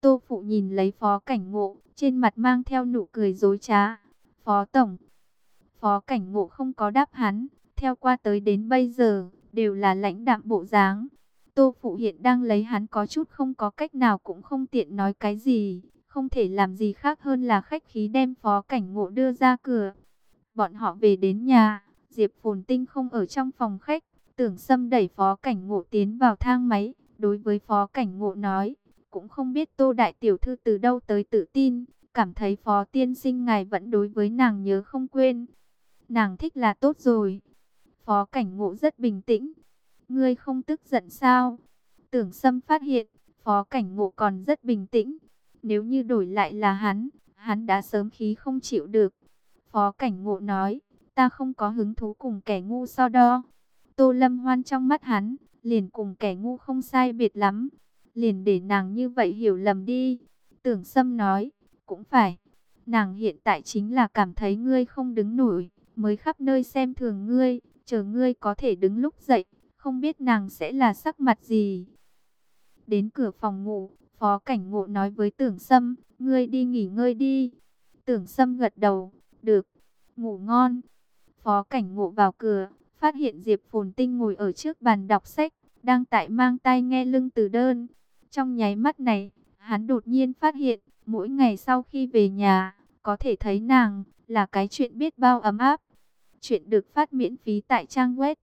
Tô Phụ nhìn lấy Phó Cảnh Ngộ, trên mặt mang theo nụ cười dối trá. Phó Tổng. Phó Cảnh Ngộ không có đáp hắn, theo qua tới đến bây giờ, đều là lãnh đạm bộ dáng. Tô Phụ hiện đang lấy hắn có chút không có cách nào cũng không tiện nói cái gì, không thể làm gì khác hơn là khách khí đem Phó Cảnh Ngộ đưa ra cửa. Bọn họ về đến nhà, Diệp Phồn Tinh không ở trong phòng khách, Tưởng Sâm đẩy Phó Cảnh Ngộ tiến vào thang máy, đối với Phó Cảnh Ngộ nói, cũng không biết Tô Đại Tiểu Thư từ đâu tới tự tin, cảm thấy Phó Tiên Sinh ngài vẫn đối với nàng nhớ không quên. Nàng thích là tốt rồi. Phó Cảnh Ngộ rất bình tĩnh. Ngươi không tức giận sao? Tưởng Sâm phát hiện, Phó Cảnh Ngộ còn rất bình tĩnh. Nếu như đổi lại là hắn đã sớm khí không chịu được. Phó Cảnh Ngộ nói, ta không có hứng thú cùng kẻ ngu so đo. Tô Lâm Hoan trong mắt hắn, liền cùng kẻ ngu không sai biệt lắm. Liền để nàng như vậy hiểu lầm đi. Tưởng Sâm nói, cũng phải. Nàng hiện tại chính là cảm thấy ngươi không đứng nổi, mới khắp nơi xem thường ngươi, chờ ngươi có thể đứng lúc dậy, không biết nàng sẽ là sắc mặt gì. Đến cửa phòng ngủ, Phó Cảnh Ngộ nói với Tưởng Sâm, ngươi đi nghỉ ngơi đi. Tưởng Sâm gật đầu, được, ngủ ngon. Phó Cảnh Ngộ vào cửa, phát hiện Diệp Phồn Tinh ngồi ở trước bàn đọc sách, đang tại mang tai nghe lưng từ đơn. Trong nháy mắt này, hắn đột nhiên phát hiện, mỗi ngày sau khi về nhà, có thể thấy nàng, là cái chuyện biết bao ấm áp. Chuyện được phát miễn phí tại trang web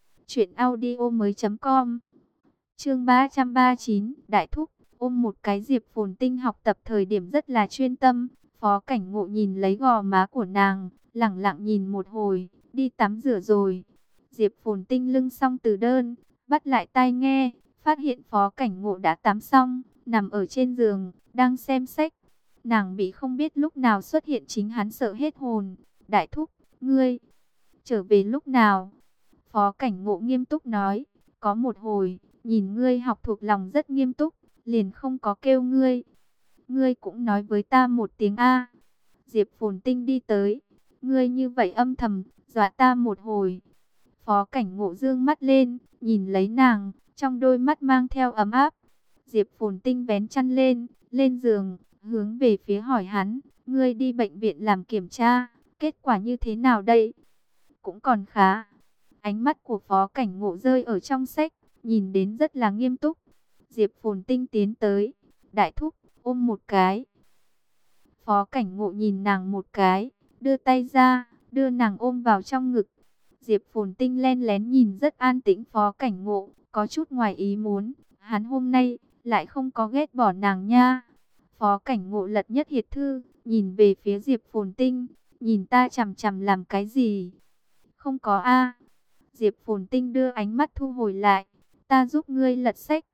truyệnaudiomoi.com. Chương 339, Đại Thúc, ôm một cái Diệp Phồn Tinh học tập thời điểm rất là chuyên tâm. Phó Cảnh Ngộ nhìn lấy gò má của nàng, lẳng lặng nhìn một hồi, đi tắm rửa rồi. Diệp Phồn Tinh lưng xong từ đơn, bắt lại tai nghe, phát hiện Phó Cảnh Ngộ đã tắm xong, nằm ở trên giường, đang xem sách. Nàng bị không biết lúc nào xuất hiện chính hắn sợ hết hồn. Đại Thúc, ngươi trở về lúc nào? Phó Cảnh Ngộ nghiêm túc nói, có một hồi, nhìn ngươi học thuộc lòng rất nghiêm túc, liền không có kêu ngươi. Ngươi cũng nói với ta một tiếng A. Diệp Phồn Tinh đi tới, ngươi như vậy âm thầm, dọa ta một hồi. Phó Cảnh Ngộ dương mắt lên, nhìn lấy nàng, trong đôi mắt mang theo ấm áp. Diệp Phồn Tinh vén chăn lên, lên giường, hướng về phía hỏi hắn, ngươi đi bệnh viện làm kiểm tra, kết quả như thế nào đây? Cũng còn khá. Ánh mắt của Phó Cảnh Ngộ rơi ở trong sách, nhìn đến rất là nghiêm túc. Diệp Phồn Tinh tiến tới, Đại Thúc, ôm một cái. Phó Cảnh Ngộ nhìn nàng một cái, đưa tay ra, đưa nàng ôm vào trong ngực. Diệp Phồn Tinh len lén nhìn rất an tĩnh Phó Cảnh Ngộ, có chút ngoài ý muốn, hắn hôm nay lại không có ghét bỏ nàng nha. Phó Cảnh Ngộ lật nhất hiệt thư, nhìn về phía Diệp Phồn Tinh, nhìn ta chằm chằm làm cái gì? Không có a. Diệp Phồn Tinh đưa ánh mắt thu hồi lại, ta giúp ngươi lật sách.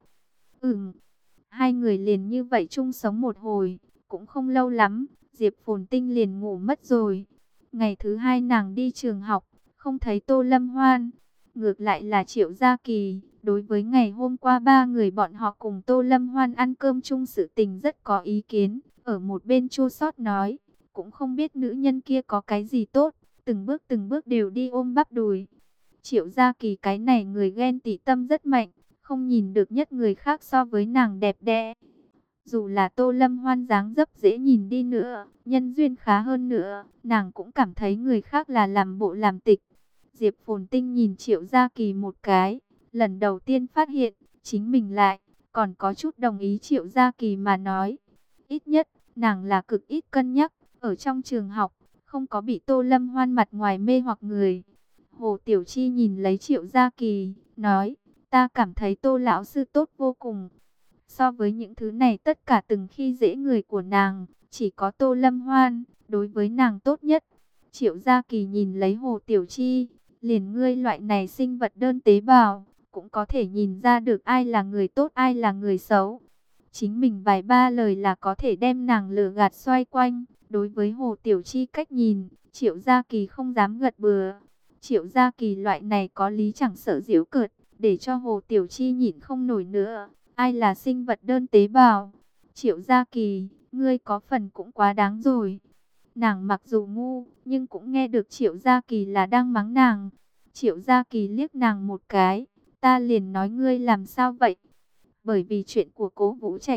Hai người liền như vậy chung sống một hồi, cũng không lâu lắm, Diệp Phồn Tinh liền ngủ mất rồi. Ngày thứ hai nàng đi trường học, không thấy Tô Lâm Hoan, ngược lại là Triệu Gia Kỳ. Đối với ngày hôm qua ba người bọn họ cùng Tô Lâm Hoan ăn cơm chung sự tình rất có ý kiến, ở một bên chua xót nói, cũng không biết nữ nhân kia có cái gì tốt, từng bước đều đi ôm bắp đùi. Triệu Gia Kỳ cái này người ghen tị tâm rất mạnh, không nhìn được nhất người khác so với nàng đẹp đẽ. Dù là Tô Lâm Hoan dáng dấp dễ nhìn đi nữa, nhân duyên khá hơn nữa, nàng cũng cảm thấy người khác là làm bộ làm tịch. Diệp Phồn Tinh nhìn Triệu Gia Kỳ một cái, lần đầu tiên phát hiện, chính mình lại, còn có chút đồng ý Triệu Gia Kỳ mà nói. Ít nhất, nàng là cực ít cân nhắc, ở trong trường học, không có bị Tô Lâm Hoan mặt ngoài mê hoặc người. Hồ Tiểu Chi nhìn lấy Triệu Gia Kỳ, nói, ta cảm thấy Tô lão sư tốt vô cùng. So với những thứ này tất cả từng khi dễ người của nàng, chỉ có Tô Lâm Hoan, đối với nàng tốt nhất. Triệu Gia Kỳ nhìn lấy Hồ Tiểu Chi, liền ngươi loại này sinh vật đơn tế bào, cũng có thể nhìn ra được ai là người tốt ai là người xấu. Chính mình vài ba lời là có thể đem nàng lừa gạt xoay quanh. Đối với Hồ Tiểu Chi cách nhìn, Triệu Gia Kỳ không dám gật bừa. Triệu Gia Kỳ loại này có lý chẳng sợ giễu cợt, để cho Hồ Tiểu Chi nhịn không nổi nữa. Ai là sinh vật đơn tế bào? Triệu Gia Kỳ, ngươi có phần cũng quá đáng rồi. Nàng mặc dù ngu, nhưng cũng nghe được Triệu Gia Kỳ là đang mắng nàng. Triệu Gia Kỳ liếc nàng một cái, ta liền nói ngươi làm sao vậy? Bởi vì chuyện của Cố Vũ Trạch,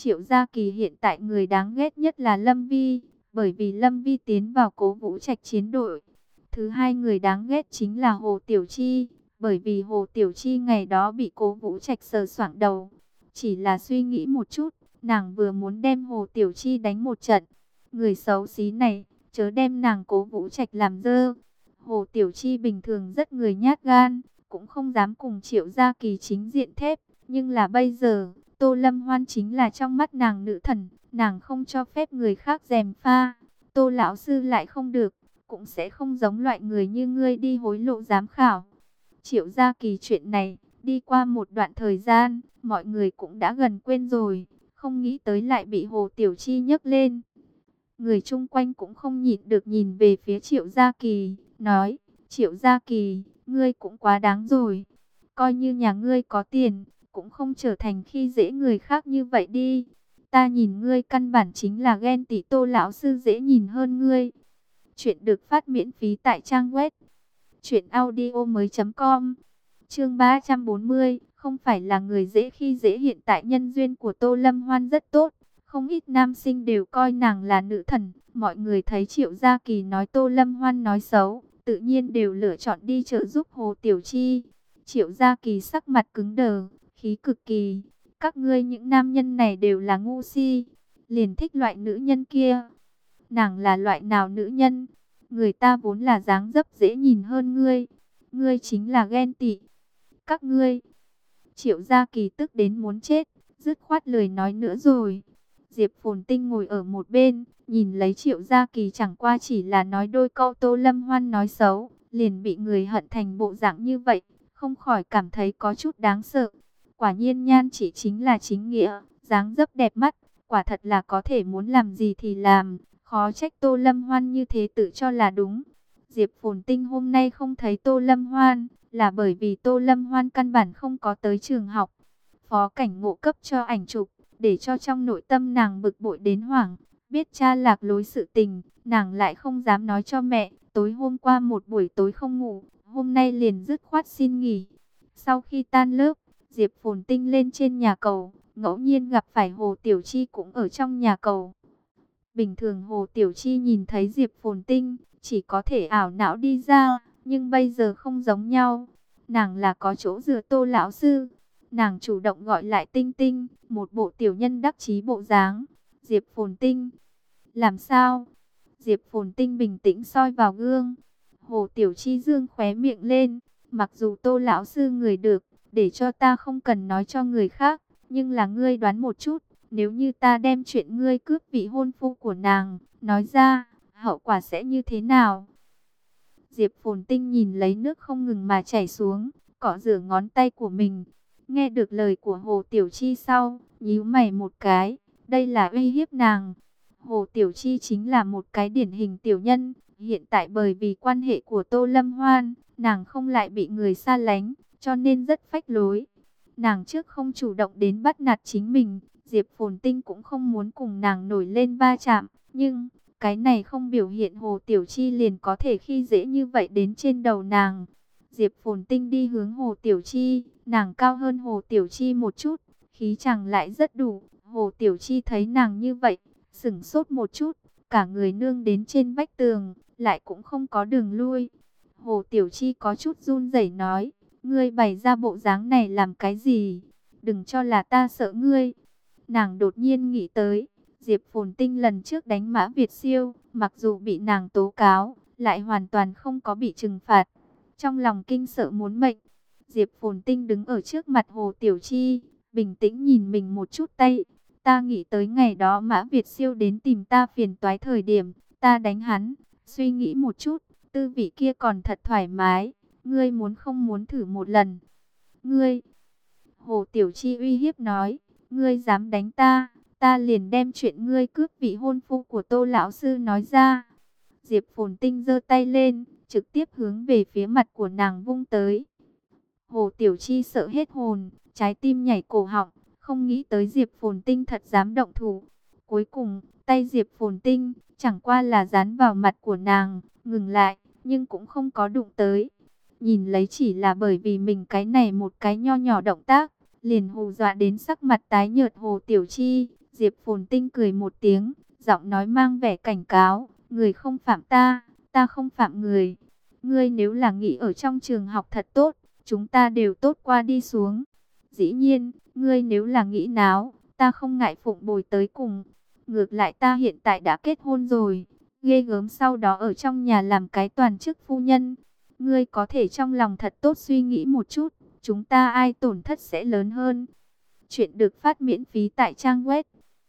Triệu Gia Kỳ hiện tại người đáng ghét nhất là Lâm Vi, bởi vì Lâm Vi tiến vào Cố Vũ Trạch chiến đội. Thứ hai người đáng ghét chính là Hồ Tiểu Chi, bởi vì Hồ Tiểu Chi ngày đó bị Cố Vũ Trạch sờ soạng đầu. Chỉ là suy nghĩ một chút, nàng vừa muốn đem Hồ Tiểu Chi đánh một trận. Người xấu xí này, chớ đem nàng Cố Vũ Trạch làm dơ. Hồ Tiểu Chi bình thường rất người nhát gan, cũng không dám cùng Triệu Gia Kỳ chính diện thép. Nhưng là bây giờ, Tô Lâm Hoan chính là trong mắt nàng nữ thần, nàng không cho phép người khác gièm pha. Tô lão sư lại không được, cũng sẽ không giống loại người như ngươi đi hối lộ giám khảo. Triệu Gia Kỳ chuyện này, đi qua một đoạn thời gian, mọi người cũng đã gần quên rồi, không nghĩ tới lại bị Hồ Tiểu Chi nhấc lên. Người chung quanh cũng không nhịn được nhìn về phía Triệu Gia Kỳ, nói, Triệu Gia Kỳ, ngươi cũng quá đáng rồi. Coi như nhà ngươi có tiền, cũng không trở thành khi dễ người khác như vậy đi. Ta nhìn ngươi căn bản chính là ghen tị Tô lão sư dễ nhìn hơn ngươi. Chuyện được phát miễn phí tại trang web truyệnaudiomoi.com. Chương 340, không phải là người dễ khi dễ. Hiện tại nhân duyên của Tô Lâm Hoan rất tốt, không ít nam sinh đều coi nàng là nữ thần. Mọi người thấy Triệu Gia Kỳ nói Tô Lâm Hoan nói xấu, tự nhiên đều lựa chọn đi trợ giúp Hồ Tiểu Chi. Triệu Gia Kỳ sắc mặt cứng đờ, khí cực kỳ. Các ngươi những nam nhân này đều là ngu si, liền thích loại nữ nhân kia. Nàng là loại nào nữ nhân? Người ta vốn là dáng dấp dễ nhìn hơn ngươi. Ngươi chính là ghen tị. Các ngươi. Triệu Gia Kỳ tức đến muốn chết, dứt khoát lời nói nữa rồi. Diệp Phồn Tinh ngồi ở một bên, nhìn lấy Triệu Gia Kỳ chẳng qua chỉ là nói đôi câu Tô Lâm Hoan nói xấu, liền bị người hận thành bộ dạng như vậy, không khỏi cảm thấy có chút đáng sợ. Quả nhiên nhan chỉ chính là chính nghĩa, dáng dấp đẹp mắt, quả thật là có thể muốn làm gì thì làm, khó trách Tô Lâm Hoan như thế tự cho là đúng. Diệp Phồn Tinh hôm nay không thấy Tô Lâm Hoan, là bởi vì Tô Lâm Hoan căn bản không có tới trường học. Phó Cảnh Ngộ cấp cho ảnh chụp, để cho trong nội tâm nàng bực bội đến hoảng. Biết cha lạc lối sự tình, nàng lại không dám nói cho mẹ. Tối hôm qua một buổi tối không ngủ, hôm nay liền dứt khoát xin nghỉ. Sau khi tan lớp, Diệp Phồn Tinh lên trên nhà cầu, ngẫu nhiên gặp phải Hồ Tiểu Chi cũng ở trong nhà cầu. Bình thường Hồ Tiểu Chi nhìn thấy Diệp Phồn Tinh, chỉ có thể ảo não đi ra, nhưng bây giờ không giống nhau. Nàng là có chỗ dựa Tô lão sư. Nàng chủ động gọi lại Tinh Tinh, một bộ tiểu nhân đắc chí bộ dáng. Diệp Phồn Tinh, làm sao? Diệp Phồn Tinh bình tĩnh soi vào gương. Hồ Tiểu Chi dương khóe miệng lên, mặc dù Tô lão sư người được, để cho ta không cần nói cho người khác, nhưng là ngươi đoán một chút, nếu như ta đem chuyện ngươi cướp vị hôn phu của nàng nói ra, hậu quả sẽ như thế nào? Diệp Phồn Tinh nhìn lấy nước không ngừng mà chảy xuống, cọ rửa ngón tay của mình. Nghe được lời của Hồ Tiểu Chi sau, nhíu mày một cái, đây là uy hiếp nàng. Hồ Tiểu Chi chính là một cái điển hình tiểu nhân, hiện tại bởi vì quan hệ của Tô Lâm Hoan, nàng không lại bị người xa lánh, cho nên rất phách lối. Nàng trước không chủ động đến bắt nạt chính mình, Diệp Phồn Tinh cũng không muốn cùng nàng nổi lên va chạm, nhưng cái này không biểu hiện Hồ Tiểu Chi liền có thể khi dễ như vậy đến trên đầu nàng. Diệp Phồn Tinh đi hướng Hồ Tiểu Chi, nàng cao hơn Hồ Tiểu Chi một chút, khí chàng lại rất đủ. Hồ Tiểu Chi thấy nàng như vậy, sửng sốt một chút, cả người nương đến trên vách tường, lại cũng không có đường lui. Hồ Tiểu Chi có chút run rẩy nói, ngươi bày ra bộ dáng này làm cái gì? Đừng cho là ta sợ ngươi. Nàng đột nhiên nghĩ tới, Diệp Phồn Tinh lần trước đánh Mã Việt Siêu, mặc dù bị nàng tố cáo, lại hoàn toàn không có bị trừng phạt. Trong lòng kinh sợ muốn mệnh, Diệp Phồn Tinh đứng ở trước mặt Hồ Tiểu Chi, bình tĩnh nhìn mình một chút tay. Ta nghĩ tới ngày đó Mã Việt Siêu đến tìm ta phiền toái thời điểm, ta đánh hắn, suy nghĩ một chút, tư vị kia còn thật thoải mái. Ngươi muốn không muốn thử một lần? Ngươi, Hồ Tiểu Chi uy hiếp nói, ngươi dám đánh ta, ta liền đem chuyện ngươi cướp vị hôn phu của Tô lão sư nói ra. Diệp Phồn Tinh giơ tay lên, trực tiếp hướng về phía mặt của nàng vung tới. Hồ Tiểu Chi sợ hết hồn, trái tim nhảy cổ họng, không nghĩ tới Diệp Phồn Tinh thật dám động thủ. Cuối cùng, tay Diệp Phồn Tinh chẳng qua là dán vào mặt của nàng, ngừng lại, nhưng cũng không có đụng tới. Nhìn lấy chỉ là bởi vì mình cái này một cái nho nhỏ động tác, liền hù dọa đến sắc mặt tái nhợt Hồ Tiểu Chi. Diệp Phồn Tinh cười một tiếng, giọng nói mang vẻ cảnh cáo, người không phạm ta, ta không phạm người. Ngươi nếu là nghĩ ở trong trường học thật tốt, chúng ta đều tốt qua đi xuống. Dĩ nhiên, ngươi nếu là nghĩ náo, ta không ngại phụng bồi tới cùng. Ngược lại ta hiện tại đã kết hôn rồi, ghê gớm sau đó ở trong nhà làm cái toàn chức phu nhân. Ngươi có thể trong lòng thật tốt suy nghĩ một chút, chúng ta ai tổn thất sẽ lớn hơn. Chuyện được phát miễn phí tại trang web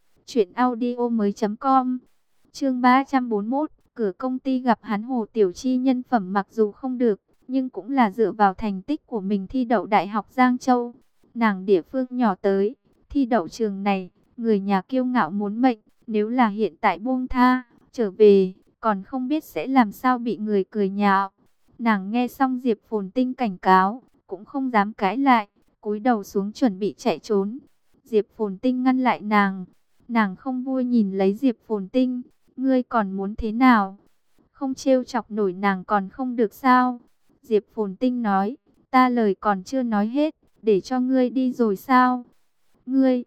truyệnaudiomoi.com. Chương 341, cửa công ty gặp hắn. Hồ Tiểu Chi nhân phẩm mặc dù không được, nhưng cũng là dựa vào thành tích của mình thi đậu Đại học Giang Châu. Nàng địa phương nhỏ tới, thi đậu trường này, người nhà kiêu ngạo muốn mệnh, nếu là hiện tại buông tha, trở về, còn không biết sẽ làm sao bị người cười nhạo. Nàng nghe xong Diệp Phồn Tinh cảnh cáo, cũng không dám cãi lại, cúi đầu xuống chuẩn bị chạy trốn. Diệp Phồn Tinh ngăn lại nàng. Nàng không vui nhìn lấy Diệp Phồn Tinh, ngươi còn muốn thế nào? Không trêu chọc nổi nàng còn không được sao? Diệp Phồn Tinh nói, ta lời còn chưa nói hết, để cho ngươi đi rồi sao? Ngươi!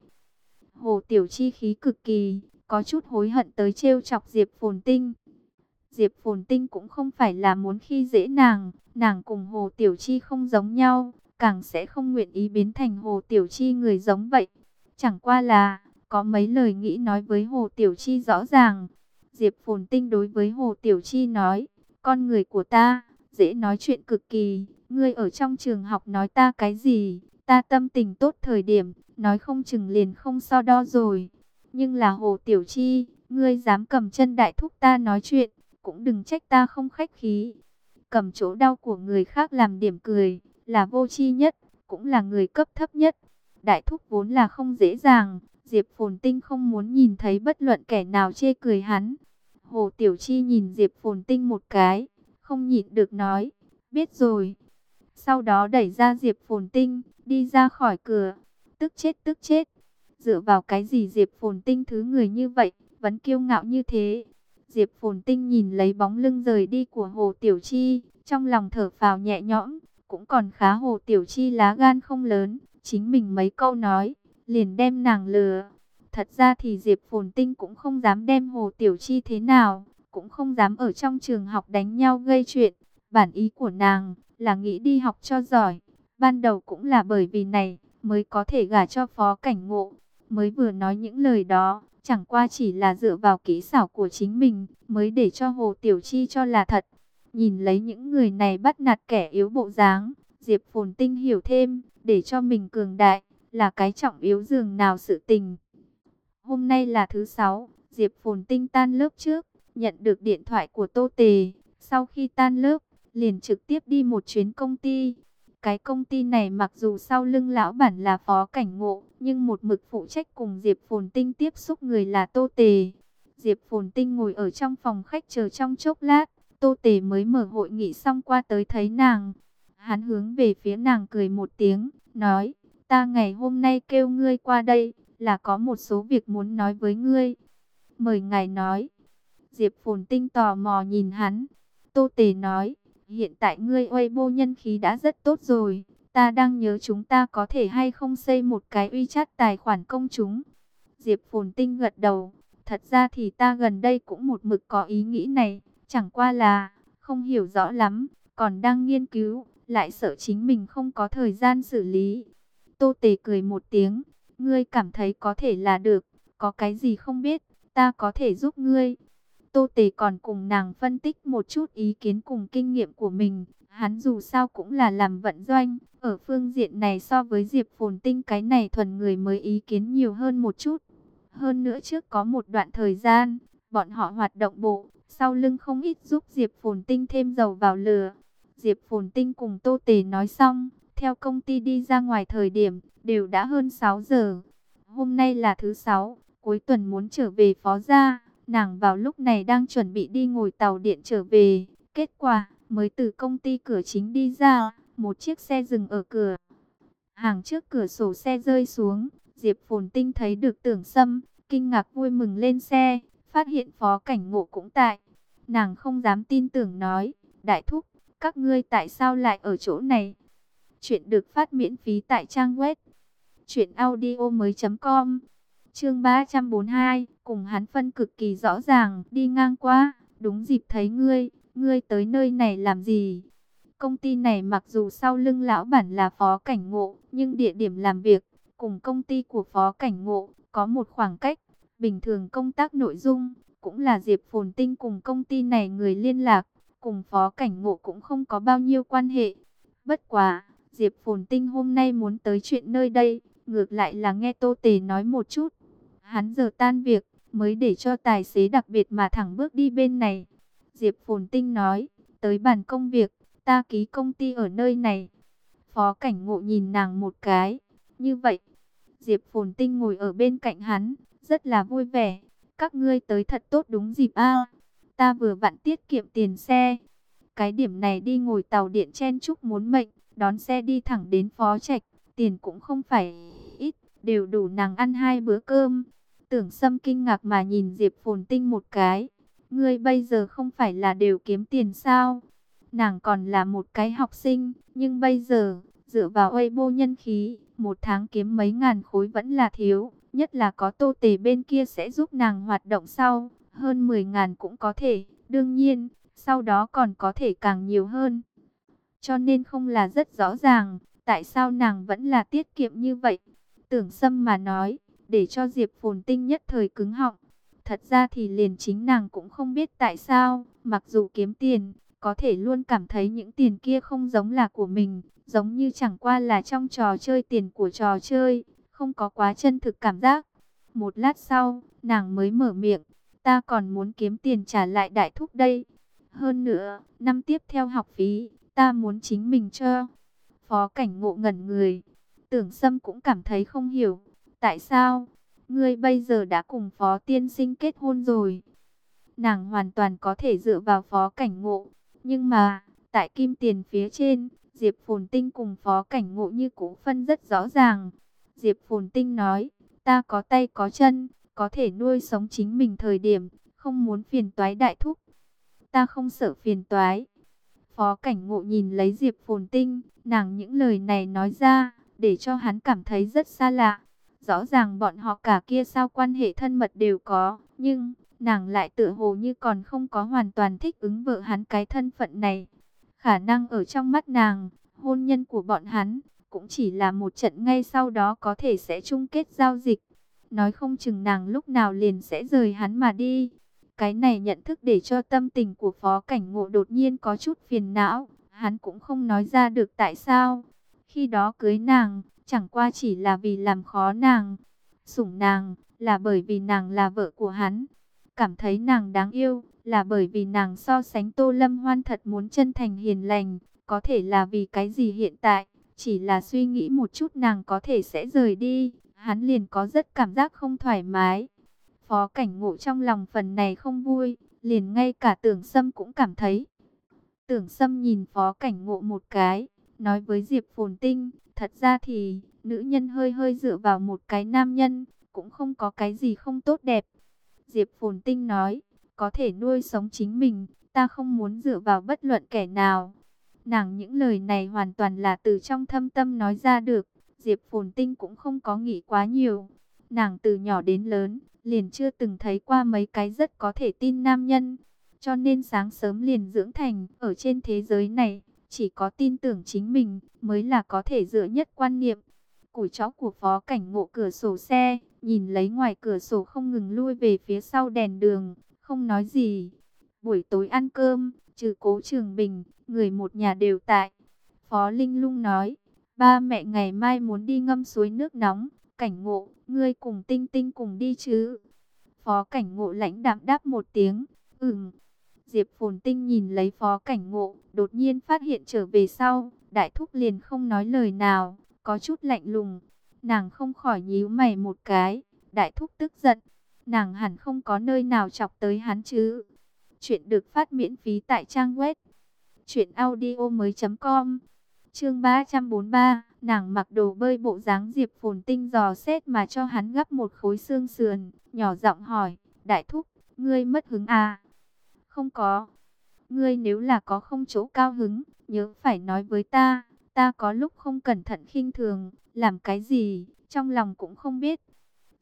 Hồ Tiểu Chi khí cực kỳ, có chút hối hận tới trêu chọc Diệp Phồn Tinh. Diệp Phồn Tinh cũng không phải là muốn khi dễ nàng cùng Hồ Tiểu Chi không giống nhau, càng sẽ không nguyện ý biến thành Hồ Tiểu Chi người giống vậy. Chẳng qua là, có mấy lời nghĩ nói với Hồ Tiểu Chi rõ ràng. Diệp Phồn Tinh đối với Hồ Tiểu Chi nói, con người của ta, dễ nói chuyện cực kỳ, ngươi ở trong trường học nói ta cái gì, ta tâm tình tốt thời điểm, nói không chừng liền không so đo rồi. Nhưng là Hồ Tiểu Chi, ngươi dám cầm chân đại thúc ta nói chuyện, cũng đừng trách ta không khách khí. Cầm chỗ đau của người khác làm điểm cười, là vô tri nhất, cũng là người cấp thấp nhất. Đại thúc vốn là không dễ dàng, Diệp Phồn Tinh không muốn nhìn thấy bất luận kẻ nào chê cười hắn. Hồ Tiểu Chi nhìn Diệp Phồn Tinh một cái, không nhịn được nói, biết rồi. Sau đó đẩy ra Diệp Phồn Tinh, đi ra khỏi cửa. Tức chết tức chết. Dựa vào cái gì Diệp Phồn Tinh thứ người như vậy, vẫn kiêu ngạo như thế. Diệp Phồn Tinh nhìn lấy bóng lưng rời đi của Hồ Tiểu Chi, trong lòng thở phào nhẹ nhõm, cũng còn khá Hồ Tiểu Chi lá gan không lớn, chính mình mấy câu nói, liền đem nàng lừa. Thật ra thì Diệp Phồn Tinh cũng không dám đem Hồ Tiểu Chi thế nào, cũng không dám ở trong trường học đánh nhau gây chuyện. Bản ý của nàng là nghĩ đi học cho giỏi, ban đầu cũng là bởi vì này mới có thể gả cho Phó Cảnh Ngộ. Mới vừa nói những lời đó, chẳng qua chỉ là dựa vào kỹ xảo của chính mình, mới để cho Hồ Tiểu Chi cho là thật. Nhìn lấy những người này bắt nạt kẻ yếu bộ dáng, Diệp Phồn Tinh hiểu thêm, để cho mình cường đại, là cái trọng yếu dường nào sự tình. Hôm nay là thứ 6, Diệp Phồn Tinh tan lớp trước, nhận được điện thoại của Tô Tề. Sau khi tan lớp, liền trực tiếp đi một chuyến công ty. Cái công ty này mặc dù sau lưng lão bản là Phó Cảnh Ngộ, nhưng một mực phụ trách cùng Diệp Phồn Tinh tiếp xúc người là Tô Tề. Diệp Phồn Tinh ngồi ở trong phòng khách chờ trong chốc lát, Tô Tề mới mở hội nghị xong qua tới thấy nàng. Hắn hướng về phía nàng cười một tiếng, nói, ta ngày hôm nay kêu ngươi qua đây, là có một số việc muốn nói với ngươi. Mời ngài nói. Diệp Phồn Tinh tò mò nhìn hắn. Tô Tề nói, hiện tại ngươi Weibo nhân khí đã rất tốt rồi. Ta đang nhớ chúng ta có thể hay không xây một cái WeChat tài khoản công chúng. Diệp Phồn Tinh gật đầu. Thật ra thì ta gần đây cũng một mực có ý nghĩ này. Chẳng qua là, không hiểu rõ lắm, còn đang nghiên cứu, lại sợ chính mình không có thời gian xử lý. Tô Tề cười một tiếng. Ngươi cảm thấy có thể là được, có cái gì không biết, ta có thể giúp ngươi. Tô Tề còn cùng nàng phân tích một chút ý kiến cùng kinh nghiệm của mình. Hắn dù sao cũng là làm vận doanh, ở phương diện này so với Diệp Phồn Tinh cái này thuần người mới ý kiến nhiều hơn một chút. Hơn nữa trước có một đoạn thời gian, bọn họ hoạt động bộ, sau lưng không ít giúp Diệp Phồn Tinh thêm dầu vào lửa. Diệp Phồn Tinh cùng Tô Tề nói xong, theo công ty đi ra ngoài thời điểm, đều đã hơn 6 giờ. Hôm nay là thứ 6, cuối tuần muốn trở về Phó Gia. Nàng vào lúc này đang chuẩn bị đi ngồi tàu điện trở về. Kết quả, mới từ công ty cửa chính đi ra, một chiếc xe dừng ở cửa. Hàng trước cửa sổ xe rơi xuống, Diệp Phồn Tinh thấy được Tưởng Sâm, kinh ngạc vui mừng lên xe, phát hiện Phó Cảnh Ngộ cũng tại. Nàng không dám tin tưởng nói, đại thúc, các ngươi tại sao lại ở chỗ này? Chuyện được phát miễn phí tại trang web truyệnaudiomoi.com. Chương 342, cùng hắn phân cực kỳ rõ ràng, đi ngang qua, đúng dịp thấy ngươi tới nơi này làm gì? Công ty này mặc dù sau lưng lão bản là Phó Cảnh Ngộ, nhưng địa điểm làm việc cùng công ty của Phó Cảnh Ngộ có một khoảng cách. Bình thường công tác nội dung cũng là Diệp Phồn Tinh cùng công ty này người liên lạc, cùng Phó Cảnh Ngộ cũng không có bao nhiêu quan hệ. Bất quá, Diệp Phồn Tinh hôm nay muốn tới chuyện nơi đây, ngược lại là nghe Tô Tề nói một chút. Hắn giờ tan việc, mới để cho tài xế đặc biệt mà thẳng bước đi bên này. Diệp Phồn Tinh nói, tới bàn công việc, ta ký công ty ở nơi này. Phó Cảnh Ngộ nhìn nàng một cái, như vậy. Diệp Phồn Tinh ngồi ở bên cạnh hắn, rất là vui vẻ. Các ngươi tới thật tốt đúng dịp a. Ta vừa vặn tiết kiệm tiền xe. Cái điểm này đi ngồi tàu điện chen chúc muốn mệnh, đón xe đi thẳng đến Phó Trạch, tiền cũng không phải ít, đều đủ nàng ăn 2 bữa cơm. Tưởng Sâm kinh ngạc mà nhìn Diệp Phồn Tinh một cái. Ngươi bây giờ không phải là đều kiếm tiền sao? Nàng còn là một cái học sinh, nhưng bây giờ, dựa vào Weibo nhân khí, một tháng kiếm mấy ngàn khối vẫn là thiếu. Nhất là có Tô Tề bên kia sẽ giúp nàng hoạt động sau, hơn 10.000 cũng có thể. Đương nhiên, sau đó còn có thể càng nhiều hơn. Cho nên không là rất rõ ràng, tại sao nàng vẫn là tiết kiệm như vậy. Tưởng Sâm mà nói, để cho Diệp Phồn Tinh nhất thời cứng họng. Thật ra thì liền chính nàng cũng không biết tại sao, mặc dù kiếm tiền, có thể luôn cảm thấy những tiền kia không giống là của mình, giống như chẳng qua là trong trò chơi tiền của trò chơi, không có quá chân thực cảm giác. Một lát sau, nàng mới mở miệng, ta còn muốn kiếm tiền trả lại đại thúc đây. Hơn nữa, năm tiếp theo học phí, ta muốn chính mình cho. Phó Cảnh Ngộ ngẩn người, Tưởng Sâm cũng cảm thấy không hiểu, tại sao? Ngươi bây giờ đã cùng Phó Tiên Sinh kết hôn rồi. Nàng hoàn toàn có thể dựa vào Phó Cảnh Ngộ. Nhưng mà, tại kim tiền phía trên, Diệp Phồn Tinh cùng Phó Cảnh Ngộ như cũ phân rất rõ ràng. Diệp Phồn Tinh nói, ta có tay có chân, có thể nuôi sống chính mình thời điểm, không muốn phiền toái đại thúc. Ta không sợ phiền toái. Phó Cảnh Ngộ nhìn lấy Diệp Phồn Tinh, nàng những lời này nói ra, để cho hắn cảm thấy rất xa lạ. Rõ ràng bọn họ cả kia sao quan hệ thân mật đều có, nhưng nàng lại tựa hồ như còn không có hoàn toàn thích ứng vợ hắn cái thân phận này. Khả năng ở trong mắt nàng, hôn nhân của bọn hắn cũng chỉ là một trận ngay sau đó có thể sẽ chung kết giao dịch. Nói không chừng nàng lúc nào liền sẽ rời hắn mà đi. Cái này nhận thức để cho tâm tình của Phó Cảnh Ngộ đột nhiên có chút phiền não. Hắn cũng không nói ra được tại sao. Khi đó cưới nàng, chẳng qua chỉ là vì làm khó nàng. Sủng nàng, là bởi vì nàng là vợ của hắn. Cảm thấy nàng đáng yêu, là bởi vì nàng so sánh Tô Lâm Hoan thật muốn chân thành hiền lành. Có thể là vì cái gì hiện tại, chỉ là suy nghĩ một chút nàng có thể sẽ rời đi. Hắn liền có rất cảm giác không thoải mái. Phó Cảnh Ngộ trong lòng phần này không vui, liền ngay cả Tưởng Sâm cũng cảm thấy. Tưởng Sâm nhìn Phó Cảnh Ngộ một cái, nói với Diệp Phồn Tinh, thật ra thì, nữ nhân hơi hơi dựa vào một cái nam nhân, cũng không có cái gì không tốt đẹp. Diệp Phồn Tinh nói, có thể nuôi sống chính mình, ta không muốn dựa vào bất luận kẻ nào. Nàng những lời này hoàn toàn là từ trong thâm tâm nói ra được, Diệp Phồn Tinh cũng không có nghĩ quá nhiều. Nàng từ nhỏ đến lớn, liền chưa từng thấy qua mấy cái rất có thể tin nam nhân. Cho nên sáng sớm liền dưỡng thành, ở trên thế giới này, chỉ có tin tưởng chính mình, mới là có thể dựa nhất quan niệm. Củi chó của Phó Cảnh Ngộ cửa sổ xe, nhìn lấy ngoài cửa sổ không ngừng lui về phía sau đèn đường, không nói gì. Buổi tối ăn cơm, trừ Cố Trường Bình, người một nhà đều tại. Phó Linh Lung nói, ba mẹ ngày mai muốn đi ngâm suối nước nóng, Cảnh Ngộ, ngươi cùng Tinh Tinh cùng đi chứ? Phó Cảnh Ngộ lãnh đạm đáp một tiếng, Diệp Phồn Tinh nhìn lấy Phó Cảnh Ngộ, đột nhiên phát hiện trở về sau, đại thúc liền không nói lời nào, có chút lạnh lùng. Nàng không khỏi nhíu mày một cái, đại thúc tức giận, nàng hẳn không có nơi nào chọc tới hắn chứ. Chuyện được phát miễn phí tại trang web truyệnaudiomoi.com. Chương 343, nàng mặc đồ bơi bộ dáng Diệp Phồn Tinh dò xét mà cho hắn gắp một khối xương sườn, nhỏ giọng hỏi, đại thúc, ngươi mất hứng à? Không có. Ngươi nếu là có không chỗ cao hứng, nhớ phải nói với ta, ta có lúc không cẩn thận khinh thường, làm cái gì, trong lòng cũng không biết.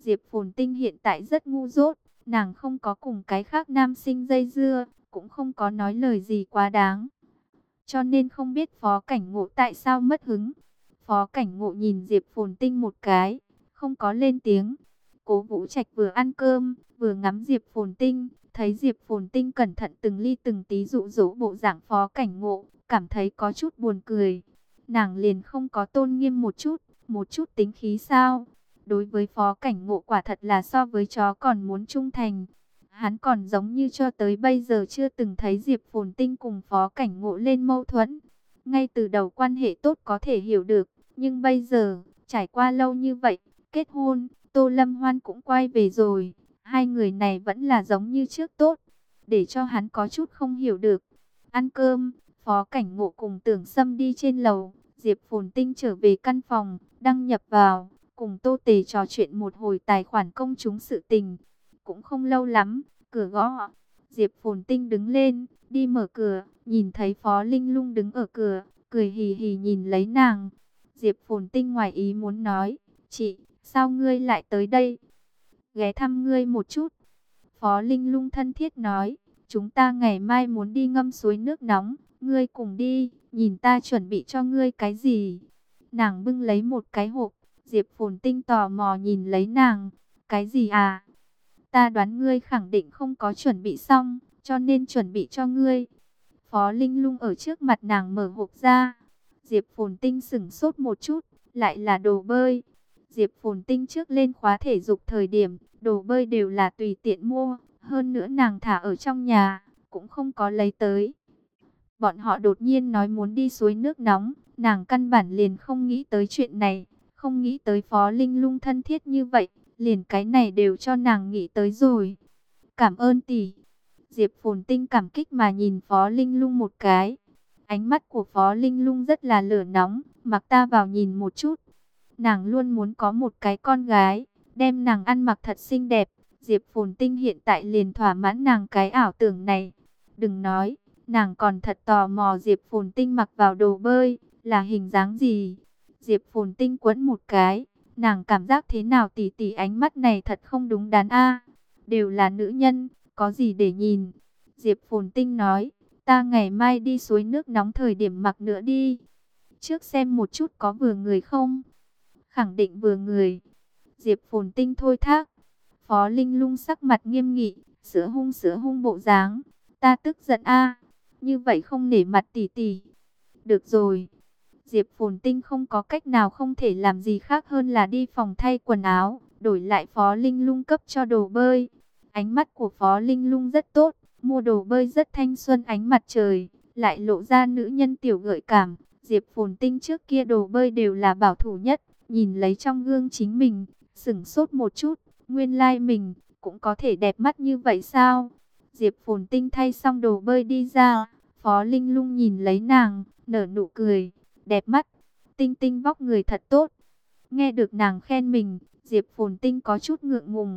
Diệp Phồn Tinh hiện tại rất ngu dốt, nàng không có cùng cái khác nam sinh dây dưa, cũng không có nói lời gì quá đáng. Cho nên không biết Phó Cảnh Ngộ tại sao mất hứng. Phó Cảnh Ngộ nhìn Diệp Phồn Tinh một cái, không có lên tiếng. Cố Vũ Trạch vừa ăn cơm, vừa ngắm Diệp Phồn Tinh, thấy Diệp Phồn Tinh cẩn thận từng ly từng tí dụ dỗ bộ dạng Phó Cảnh Ngộ, cảm thấy có chút buồn cười. Nàng liền không có tôn nghiêm một chút tính khí sao? Đối với Phó Cảnh Ngộ quả thật là so với chó còn muốn trung thành. Hắn còn giống như cho tới bây giờ chưa từng thấy Diệp Phồn Tinh cùng Phó Cảnh Ngộ lên mâu thuẫn. Ngay từ đầu quan hệ tốt có thể hiểu được, nhưng bây giờ, trải qua lâu như vậy, kết hôn, Tô Lâm Hoan cũng quay về rồi. Hai người này vẫn là giống như trước tốt, để cho hắn có chút không hiểu được. Ăn cơm, Phó Cảnh Ngộ cùng Tưởng Sâm đi trên lầu, Diệp Phồn Tinh trở về căn phòng, đăng nhập vào, cùng Tô Tề trò chuyện một hồi tài khoản công chúng sự tình. Cũng không lâu lắm, cửa gõ. Diệp Phồn Tinh đứng lên, đi mở cửa, nhìn thấy Phó Linh Lung đứng ở cửa, cười hì hì nhìn lấy nàng. Diệp Phồn Tinh ngoài ý muốn nói, chị, sao ngươi lại tới đây? Ghé thăm ngươi một chút. Phó Linh Lung thân thiết nói, chúng ta ngày mai muốn đi ngâm suối nước nóng, ngươi cùng đi, nhìn ta chuẩn bị cho ngươi cái gì? Nàng bưng lấy một cái hộp, Diệp Phồn Tinh tò mò nhìn lấy nàng, cái gì à? Ta đoán ngươi khẳng định không có chuẩn bị xong, cho nên chuẩn bị cho ngươi. Phó Linh Lung ở trước mặt nàng mở hộp ra. Diệp Phồn Tinh sửng sốt một chút, lại là đồ bơi. Diệp Phồn Tinh trước lên khóa thể dục thời điểm, đồ bơi đều là tùy tiện mua. Hơn nữa nàng thả ở trong nhà, cũng không có lấy tới. Bọn họ đột nhiên nói muốn đi suối nước nóng, nàng căn bản liền không nghĩ tới chuyện này. Không nghĩ tới Phó Linh Lung thân thiết như vậy, liền cái này đều cho nàng nghĩ tới rồi. Cảm ơn tỷ. Diệp Phồn Tinh cảm kích mà nhìn Phó Linh Lung một cái. Ánh mắt của Phó Linh Lung rất là lửa nóng, mặc ta vào nhìn một chút. Nàng luôn muốn có một cái con gái, đem nàng ăn mặc thật xinh đẹp. Diệp Phồn Tinh hiện tại liền thỏa mãn nàng cái ảo tưởng này. Đừng nói, nàng còn thật tò mò Diệp Phồn Tinh mặc vào đồ bơi, là hình dáng gì. Diệp Phồn Tinh quấn một cái, nàng cảm giác thế nào tỷ tỷ, ánh mắt này thật không đúng đắn a. Đều là nữ nhân, có gì để nhìn. Diệp Phồn Tinh nói, ta ngày mai đi suối nước nóng thời điểm mặc nữa đi. Trước xem một chút có vừa người không? Khẳng định vừa người. Diệp Phồn Tinh thôi thác. Phó Linh Lung sắc mặt nghiêm nghị, sữa hung bộ dáng. Ta tức giận a, như vậy không nể mặt tỷ tỷ. Được rồi. Diệp Phồn Tinh không có cách nào, không thể làm gì khác hơn là đi phòng thay quần áo, đổi lại Phó Linh Lung cấp cho đồ bơi. Ánh mắt của Phó Linh Lung rất tốt, mua đồ bơi rất thanh xuân, ánh mặt trời, lại lộ ra nữ nhân tiểu gợi cảm. Diệp Phồn Tinh trước kia đồ bơi đều là bảo thủ nhất, nhìn lấy trong gương chính mình, sửng sốt một chút, nguyên lai mình cũng có thể đẹp mắt như vậy sao? Diệp Phồn Tinh thay xong đồ bơi đi ra, Phó Linh Lung nhìn lấy nàng, nở nụ cười, đẹp mắt, Tinh Tinh vóc người thật tốt. Nghe được nàng khen mình, Diệp Phồn Tinh có chút ngượng ngùng.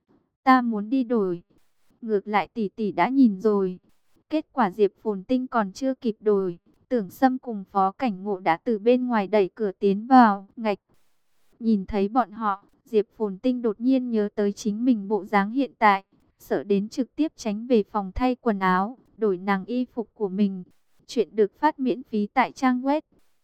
Ta muốn đi đổi. Ngược lại tỷ tỷ đã nhìn rồi. Kết quả Diệp Phồn Tinh còn chưa kịp đổi, Tưởng Sâm cùng Phó Cảnh Ngộ đã từ bên ngoài đẩy cửa tiến vào, ngạch. Nhìn thấy bọn họ, Diệp Phồn Tinh đột nhiên nhớ tới chính mình bộ dáng hiện tại, sợ đến trực tiếp tránh về phòng thay quần áo, đổi nàng y phục của mình. Chuyện được phát miễn phí tại trang web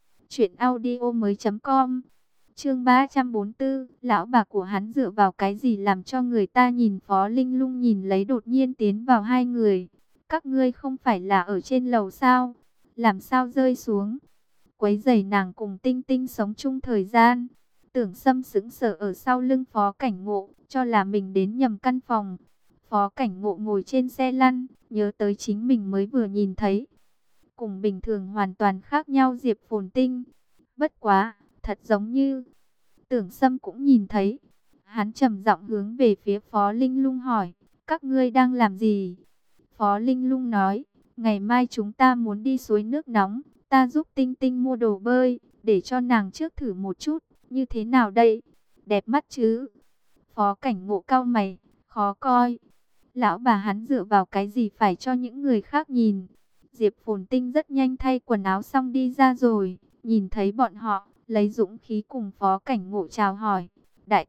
truyệnaudiomoi.com. Chương 344, lão bà của hắn dựa vào cái gì làm cho người ta nhìn? Phó Linh Lung nhìn lấy đột nhiên tiến vào hai người. Các ngươi không phải là ở trên lầu sao? Làm sao rơi xuống? Quấy rầy nàng cùng Tinh Tinh sống chung thời gian. Tưởng Sâm sững sờ ở sau lưng Phó Cảnh Ngộ, cho là mình đến nhầm căn phòng. Phó Cảnh Ngộ ngồi trên xe lăn, nhớ tới chính mình mới vừa nhìn thấy. Cùng bình thường hoàn toàn khác nhau Diệp Phồn Tinh. Bất quá, thật giống như Tưởng Sâm cũng nhìn thấy. Hắn trầm giọng hướng về phía Phó Linh Lung hỏi, các ngươi đang làm gì? Phó Linh Lung nói, ngày mai chúng ta muốn đi suối nước nóng, ta giúp Tinh Tinh mua đồ bơi, để cho nàng trước thử một chút, như thế nào đây? Đẹp mắt chứ? Phó Cảnh Ngộ cau mày, khó coi. Lão bà hắn dựa vào cái gì phải cho những người khác nhìn? Diệp Phồn Tinh rất nhanh thay quần áo xong đi ra rồi, nhìn thấy bọn họ, lấy dũng khí cùng Phó Cảnh Ngộ chào hỏi. Đại thúc,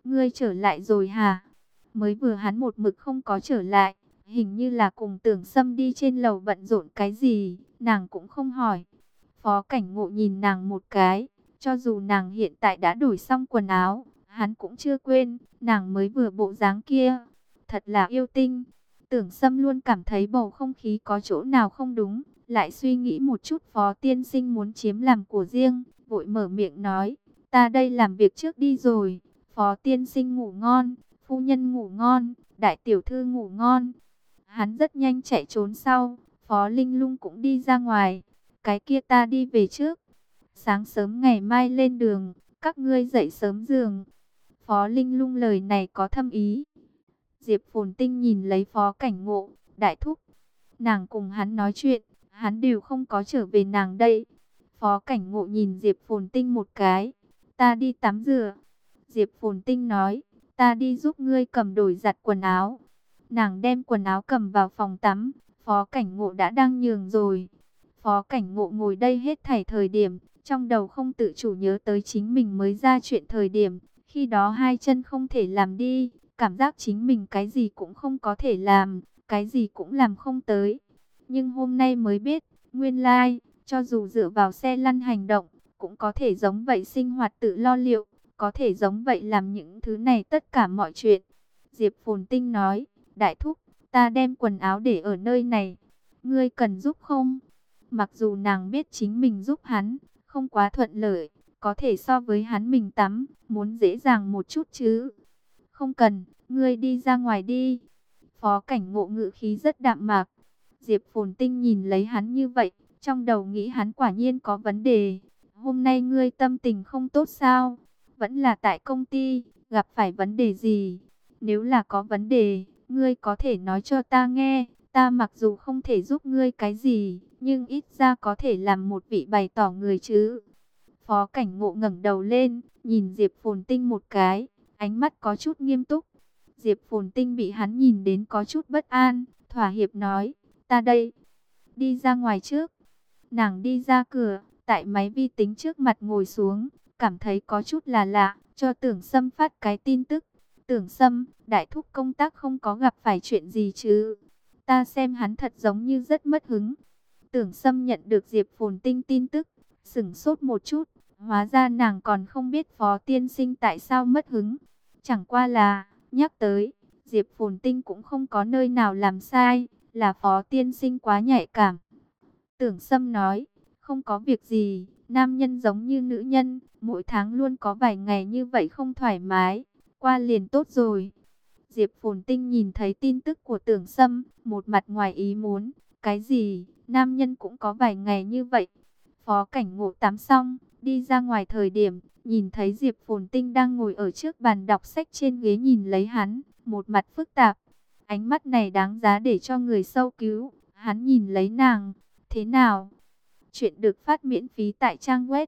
ngươi trở lại rồi hả? Mới vừa hắn một mực không có trở lại, hình như là cùng Tưởng Sâm đi trên lầu bận rộn cái gì, nàng cũng không hỏi. Phó Cảnh Ngộ nhìn nàng một cái, cho dù nàng hiện tại đã đổi xong quần áo, hắn cũng chưa quên, nàng mới vừa bộ dáng kia, thật là yêu tinh. Tưởng Sâm luôn cảm thấy bầu không khí có chỗ nào không đúng, lại suy nghĩ một chút Phó tiên sinh muốn chiếm làm của riêng, vội mở miệng nói, ta đây làm việc trước đi rồi, Phó tiên sinh ngủ ngon, phu nhân ngủ ngon, đại tiểu thư ngủ ngon. Hắn rất nhanh chạy trốn sau, Phó Linh Lung cũng đi ra ngoài, cái kia ta đi về trước, sáng sớm ngày mai lên đường, các ngươi dậy sớm giường. Phó Linh Lung lời này có thâm ý. Diệp Phồn Tinh nhìn lấy Phó Cảnh Ngộ, đại thúc, nàng cùng hắn nói chuyện, hắn đều không có trở về nàng đây. Phó Cảnh Ngộ nhìn Diệp Phồn Tinh một cái, ta đi tắm rửa. Diệp Phồn Tinh nói, ta đi giúp ngươi cầm đổi giặt quần áo. Nàng đem quần áo cầm vào phòng tắm, Phó Cảnh Ngộ đã đang nhường rồi. Phó Cảnh Ngộ ngồi đây hết thảy thời điểm, trong đầu không tự chủ nhớ tới chính mình mới ra chuyện thời điểm, khi đó hai chân không thể làm đi, cảm giác chính mình cái gì cũng không có thể làm, cái gì cũng làm không tới. Nhưng hôm nay mới biết, nguyên lai, cho dù dựa vào xe lăn hành động, cũng có thể giống vậy sinh hoạt tự lo liệu, có thể giống vậy làm những thứ này tất cả mọi chuyện. Diệp Phồn Tinh nói, đại thúc, ta đem quần áo để ở nơi này, ngươi cần giúp không? Mặc dù nàng biết chính mình giúp hắn, không quá thuận lợi, có thể so với hắn mình tắm, muốn dễ dàng một chút chứ. Không cần, ngươi đi ra ngoài đi. Phó Cảnh Ngộ ngữ khí rất đạm mạc. Diệp Phồn Tinh nhìn lấy hắn như vậy, trong đầu nghĩ hắn quả nhiên có vấn đề. Hôm nay ngươi tâm tình không tốt sao? Vẫn là tại công ty, gặp phải vấn đề gì? Nếu là có vấn đề, ngươi có thể nói cho ta nghe. Ta mặc dù không thể giúp ngươi cái gì, nhưng ít ra có thể làm một vị bày tỏ người chứ. Phó Cảnh Ngộ ngẩng đầu lên, nhìn Diệp Phồn Tinh một cái, ánh mắt có chút nghiêm túc. Diệp Phồn Tinh bị hắn nhìn đến có chút bất an, thỏa hiệp nói, ta đây, đi ra ngoài trước. Nàng đi ra cửa, tại máy vi tính trước mặt ngồi xuống, cảm thấy có chút là lạ, cho Tưởng Sâm phát cái tin tức. Tưởng Sâm, đại thúc công tác không có gặp phải chuyện gì chứ? Ta xem hắn thật giống như rất mất hứng. Tưởng Sâm nhận được Diệp Phồn Tinh tin tức, sững sốt một chút, hóa ra nàng còn không biết Phó tiên sinh tại sao mất hứng. Chẳng qua là, nhắc tới, Diệp Phồn Tinh cũng không có nơi nào làm sai, là Phó tiên sinh quá nhạy cảm. Tưởng Sâm nói, không có việc gì, nam nhân giống như nữ nhân, mỗi tháng luôn có vài ngày như vậy không thoải mái, qua liền tốt rồi. Diệp Phồn Tinh nhìn thấy tin tức của Tưởng Sâm, một mặt ngoài ý muốn, cái gì, nam nhân cũng có vài ngày như vậy. Phó Cảnh Ngộ tắm xong, đi ra ngoài thời điểm, nhìn thấy Diệp Phồn Tinh đang ngồi ở trước bàn đọc sách trên ghế nhìn lấy hắn, một mặt phức tạp. Ánh mắt này đáng giá để cho người sâu cứu, hắn nhìn lấy nàng, thế nào? Chuyện được phát miễn phí tại trang web